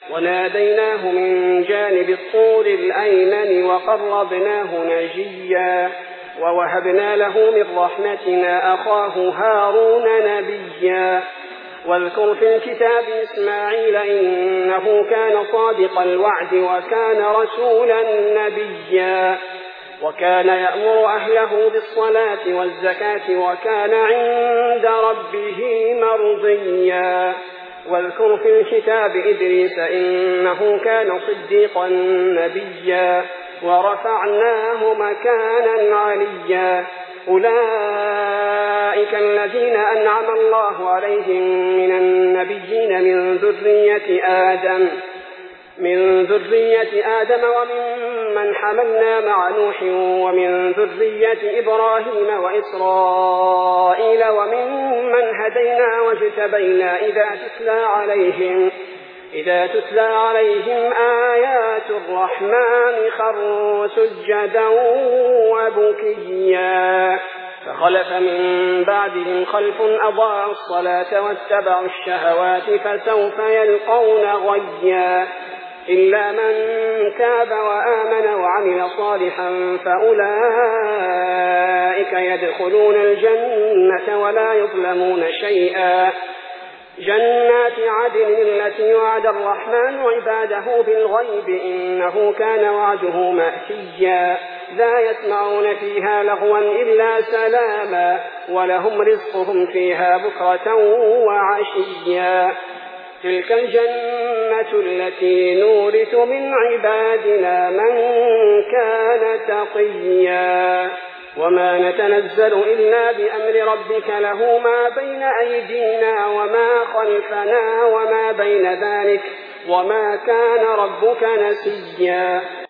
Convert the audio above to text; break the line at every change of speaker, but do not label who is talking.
وناديناه من جانب الطور الأيمن وقربناه نجيا ووهبنا له من رحمتنا أخاه هارون نبيا واذكر في الكتاب إسماعيل إنه كان صادق الوعد وكان رسولا نبيا وكان يأمر أهله بالصلاة والزكاة وكان عند ربه مرضيا واذكر في الكتاب إدريس إنه كان صديقا نبيا ورفعناه مكانا عليا أولئك الذين أنعم الله عليهم من النبيين من ذرية آدم وممن حملنا مع نوح ومن ذرية إبراهيم وإسرائيل وممن هدينا واجتبينا إذا تتلى عليهم آيات الرحمن خروا سجدا وبكيا فخلف من بعدهم خلف أضاعوا الصلاة واتبعوا الشهوات فسوف يلقون غيا إلا من تاب وآمن وعمل صالحا فأولئك يدخلون الجنة ولا يظلمون شيئا جنات عدن التي وعد الرحمن عباده بالغيب إنه كان وعده مأتيا لا يسمعون فيها لغوا إلا سلاما ولهم رزقهم فيها بكرة وعشيا تلك الجنة التي نورث من عبادنا من كان تقيا وما نتنزل إلا بأمر ربك له ما بين أيدينا وما خلفنا وما بين ذلك وما كان ربك نسيا